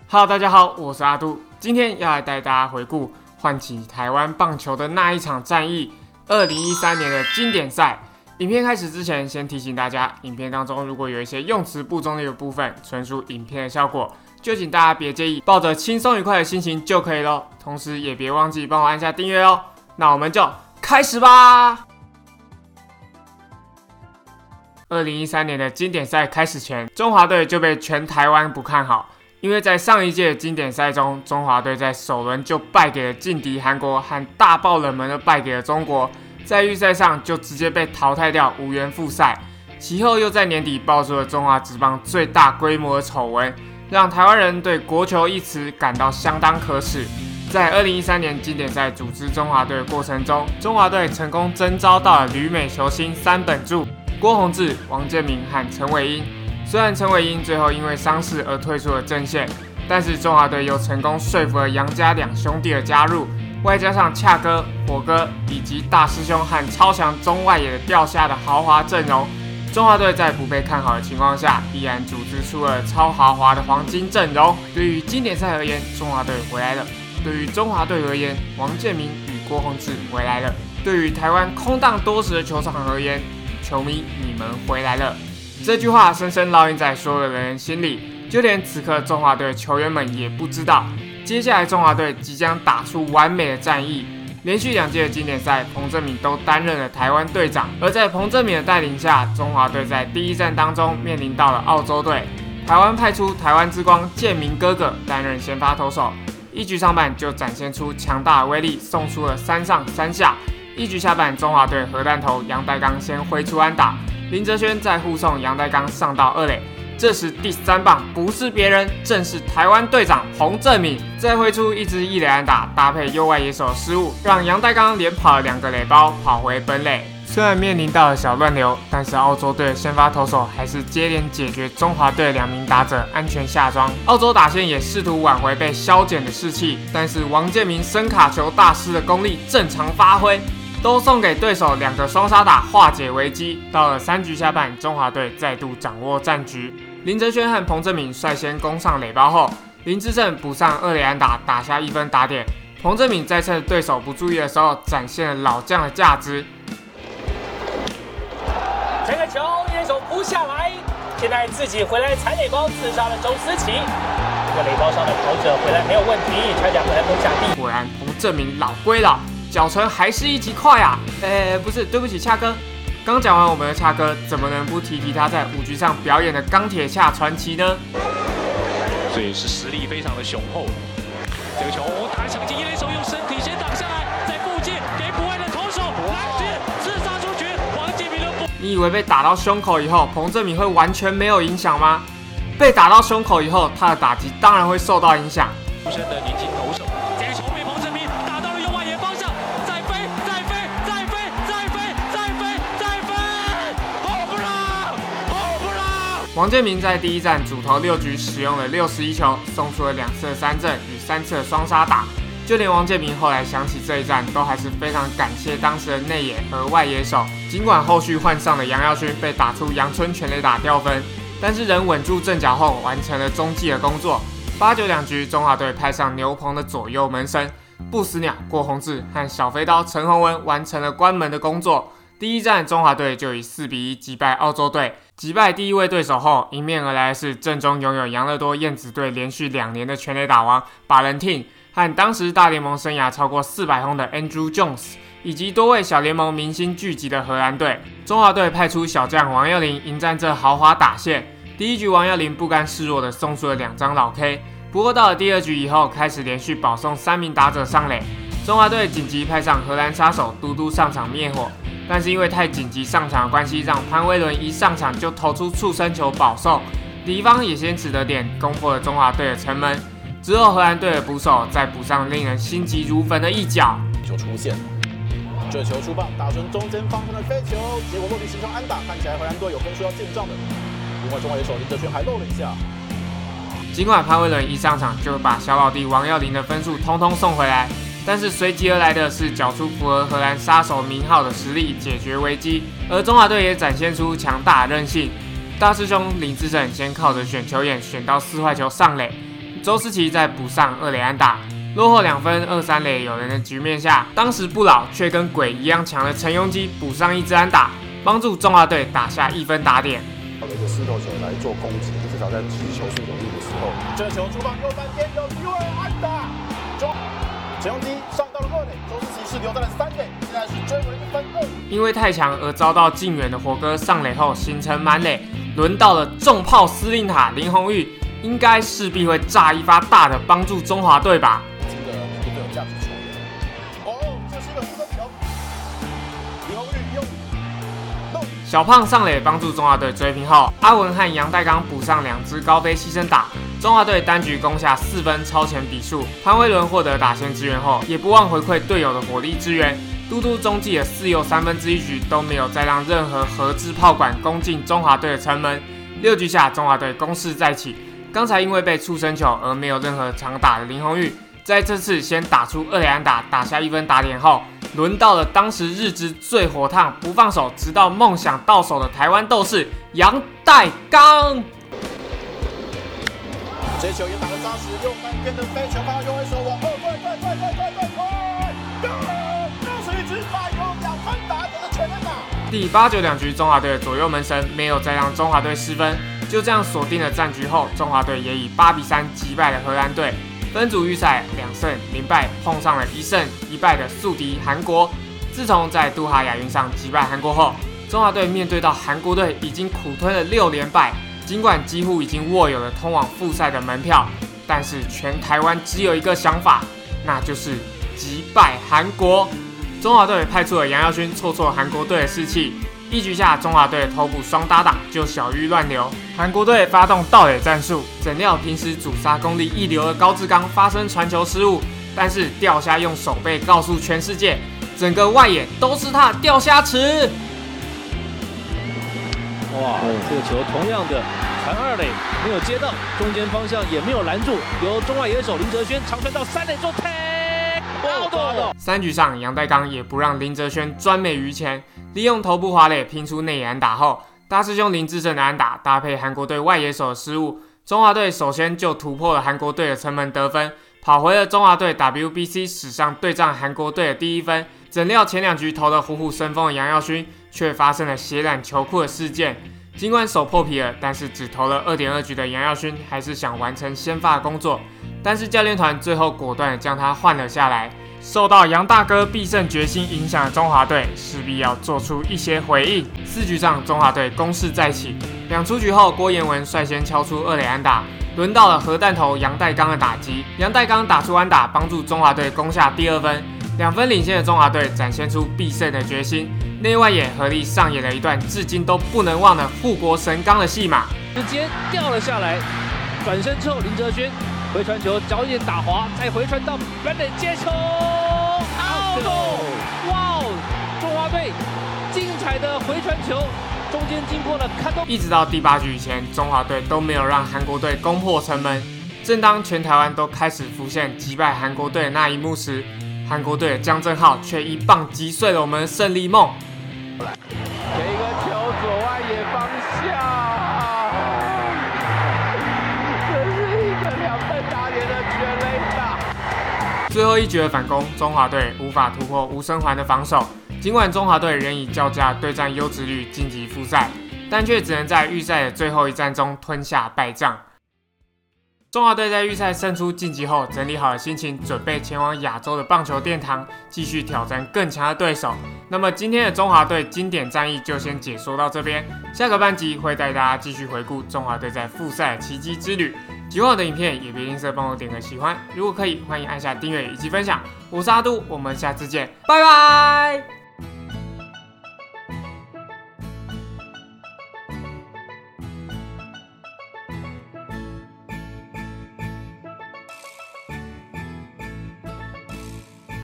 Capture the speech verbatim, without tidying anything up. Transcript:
Hello， 大家好，我是阿杜，今天要来带大家回顾唤起台湾棒球的那一场战役——二零一三年的经典赛。影片开始之前，先提醒大家，影片当中如果有一些用词不中立的部分，纯属影片的效果，就请大家别介意，抱着轻松愉快的心情就可以咯。同时也别忘记帮我按下订阅哦。那我们就开始吧。二零一三年的经典赛开始前，中华队就被全台湾不看好。因为在上一届经典赛中，中华队在首轮就败给了劲敌韩国，和大爆冷门的败给了中国，在预赛上就直接被淘汰掉，无缘复赛。其后又在年底爆出了中华职棒最大规模的丑闻，让台湾人对国球一词感到相当可耻。在二零一三年经典赛组织中华队的过程中，中华队成功征召到了旅美球星三本柱郭泓志、王建民和陈伟英。虽然陈伟英最后因为伤势而退出了阵线，但是中华队又成功说服了杨家两兄弟的加入，外加上恰哥、火哥以及大师兄和超强中外野的掉下的豪华阵容，中华队在不被看好的情况下，依然组织出了超豪华的黄金阵容。对于经典赛而言，中华队回来了；对于中华队而言，王建民与郭泓志回来了；对于台湾空荡多时的球场而言，球迷你们回来了。这句话深深烙印在所有的人心里，就连此刻中华队的球员们也不知道，接下来中华队即将打出完美的战役。连续两届的经典赛，彭政閔都担任了台湾队长，而在彭政閔的带领下，中华队在第一战当中面临到了澳洲队。台湾派出台湾之光建民哥哥担任先发投手，一局上半就展现出强大的威力，送出了三上三下。一局下半，中华队核弹头杨代刚先挥出安打，林哲瑄再护送杨代刚上到二垒。这时第三棒不是别人，正是台湾队长彭政閔，再挥出一支一垒安打，搭配右外野手的失误，让杨代刚连跑了两个垒包，跑回本垒。虽然面临到了小乱流，但是澳洲队的先发投手还是接连解决中华队两名打者，安全下庄。澳洲打线也试图挽回被削减的士气，但是王建民声卡球大师的功力正常发挥，都送给对手两个双杀打化解危机。到了三局下半，中华队再度掌握战局。林哲瑄和彭政閔率先攻上垒包后，林智胜补上二垒安打，打下一分打点。彭政閔在趁对手不注意的时候，展现了老将的价值。 这个球野手扑下来，现在自己回来踩垒包，刺杀了周思齐。这个垒包上的跑者回来没有问题，恰恰回来攻下地。 果然彭政閔老归老，脚程还是一级快啊！哎，不是，对不起，恰哥。刚讲完我们的恰哥，怎么能不提提他在五局上表演的钢铁恰传奇呢？ 所以是实力非常的雄厚。这个球打得抢进，一垒手用身体先挡下来，在附近给补位的投手来接刺杀出局，王建民的补。 你以为被打到胸口以后，彭政閔会完全没有影响吗？被打到胸口以后，他的打击当然会受到影响。 出身的年轻投手，这个球被彭政閔打到了右外野方向，再飞，再飞，再飞，再飞，再飞，再飞，好不让，好不让！ 王建民在第一战主投六局，使用了六十一球，送出了两次的三振与三次的双杀打。就连王建民后来想起这一战，都还是非常感谢当时的内野和外野手。尽管后续换上的杨耀勋被打出阳春全垒打掉分，但是仍稳住阵脚后，完成了中继的工作。八九两局，中华队派上牛棚的左右门神不死鸟郭泓志和小飞刀陈宏文完成了关门的工作。第一战，中华队就以四比一击败澳洲队。击败第一位对手后，迎面而来的是阵中拥有养乐多燕子队连续两年的全垒打王巴伦汀，和当时大联盟生涯超过四百轰的 Andrew Jones， 以及多位小联盟明星聚集的荷兰队。中华队派出小将王耀霖迎战这豪华打线。第一局，王耀霖不甘示弱的送出了两张老 K， 不过到了第二局以后，开始连续保送三名打者上垒。中华队紧急派上荷兰杀手嘟嘟上场灭火，但是因为太紧急上场的关系，让潘威伦一上场就投出触身球保送，敌方也先取得点，攻破了中华队的城门。之后荷兰队的捕手再补上令人心急如焚的一脚， 球出现了，这球出棒打成中间方向的飞球，结果落地形成安打，看起来荷兰队有分数要进账的。另外中华野手林哲瑄还漏了一下。 尽管潘威伦一上场就把小老弟王耀霖的分数通通送回来，但是随即而来的是缴出符合荷兰杀手名号的实力解决危机，而中华队也展现出强大的韧性。大师兄林智胜先靠着选球眼选到四坏球上垒， 周思齐再补上二垒安打，落后两分二三垒有人的局面下，当时不老却跟鬼一样强的陈鏞基补上一支安打，帮助中华队打下一分打点。 好的一个石头球来做攻击，至少在击球速有力的时候，这球出棒右半边有机会安打，中陈鏞基上到了二垒，周思齐是留在了三垒，现在是追回一分二。 因为太强而遭到近远的火哥上垒后形成满垒，轮到了重炮司令塔林泓育，应该势必会炸一发大的，帮助中华队吧。 这个最有价值球员。哦，这是一个出分球，林泓育用。 小胖上垒帮助中华队追平后，阿文和杨代刚补上两支高飞牺牲打，中华队单局攻下四分，超前比数。潘威伦获得打线支援后，也不忘回馈队友的火力支援。嘟嘟中继的四又三分之一局都没有再让任何合制炮管攻进中华队的城门。六局下，中华队攻势再起。刚才因为被触身球而没有任何长打的林泓育，在这次先打出二垒安打，打下一分打点后，轮到了当时日职最火烫、不放手直到梦想到手的台湾斗士杨代刚。 这球也打得扎实，右半边的飞球放到右外手往后，对对对对对对对，又是一支带有两分打点的全垒打。 第八九两局，中华队的左右门神没有再让中华队失分，就这样锁定了战局后，中华队也以八比三击败了荷兰队。分组预赛两胜零败，碰上了一胜一败的宿敌韩国。自从在杜哈亚运上击败韩国后，中华队面对到韩国队已经苦推了六连败。尽管几乎已经握有了通往复赛的门票，但是全台湾只有一个想法，那就是击败韩国。中华队派出了杨耀勋挫挫韩国队的士气。一局下，中华队头部双搭档就小玉乱流，韩国队发动盗垒战术，怎料平时主杀功力一流的高志刚发生传球失误，但是钓虾用手背告诉全世界，整个外野都是他钓虾池。 哇，这个球同样的传二垒没有接到，中间方向也没有拦住，由中外野手林哲轩长传到三垒做 take out。 三局上，杨代刚也不让林哲轩专美于前，利用头部滑垒拼出内野安打后，大师兄林志胜的安打搭配韩国队外野手的失误，中华队首先就突破了韩国队的城门得分，跑回了中华队 W B C 史上对战韩国队的第一分。怎料前两局投得虎虎生风的杨耀勋，却发生了血染球裤的事件。尽管手破皮了，但是只投了 二点二 局的杨耀勋，还是想完成先发工作。但是教练团最后果断地将他换了下来。受到杨大哥必胜决心影响的中华队，势必要做出一些回应。四局上，中华队攻势再起，两出局后，郭彦文率先敲出二垒安打，轮到了核弹头杨代刚的打击。杨代刚打出安打，帮助中华队攻下第二分。两分领先的中华队展现出必胜的决心，内外野合力上演了一段至今都不能忘的护国神钢的戏码， 直接掉了下来，转身之后林哲轩回传球脚一点打滑，再回传到本垒接球 ，out！ 哇哦，中华队精彩的回传球，中间经过了看到， 一直到第八局以前，中华队都没有让韩国队攻破城门。正当全台湾都开始浮现击败韩国队的那一幕时，韩国队的江正浩却一棒击碎了我们的胜利梦。 给一个球左外野方向，这是一个两分打点的全垒打。 最后一局的反攻，中华队无法突破吴生环的防守。尽管中华队仍以较佳对战优质率晋级复赛，但却只能在预赛的最后一战中吞下败仗。中华队在预赛胜出晋级后，整理好了心情，准备前往亚洲的棒球殿堂，继续挑战更强的对手。那么今天的中华队经典战役就先解说到这边，下个班集会带大家继续回顾中华队在复赛的奇迹之旅。喜欢我的影片也别吝啬帮我点个喜欢，如果可以，欢迎按下订阅以及分享。我是阿都，我们下次见，拜拜。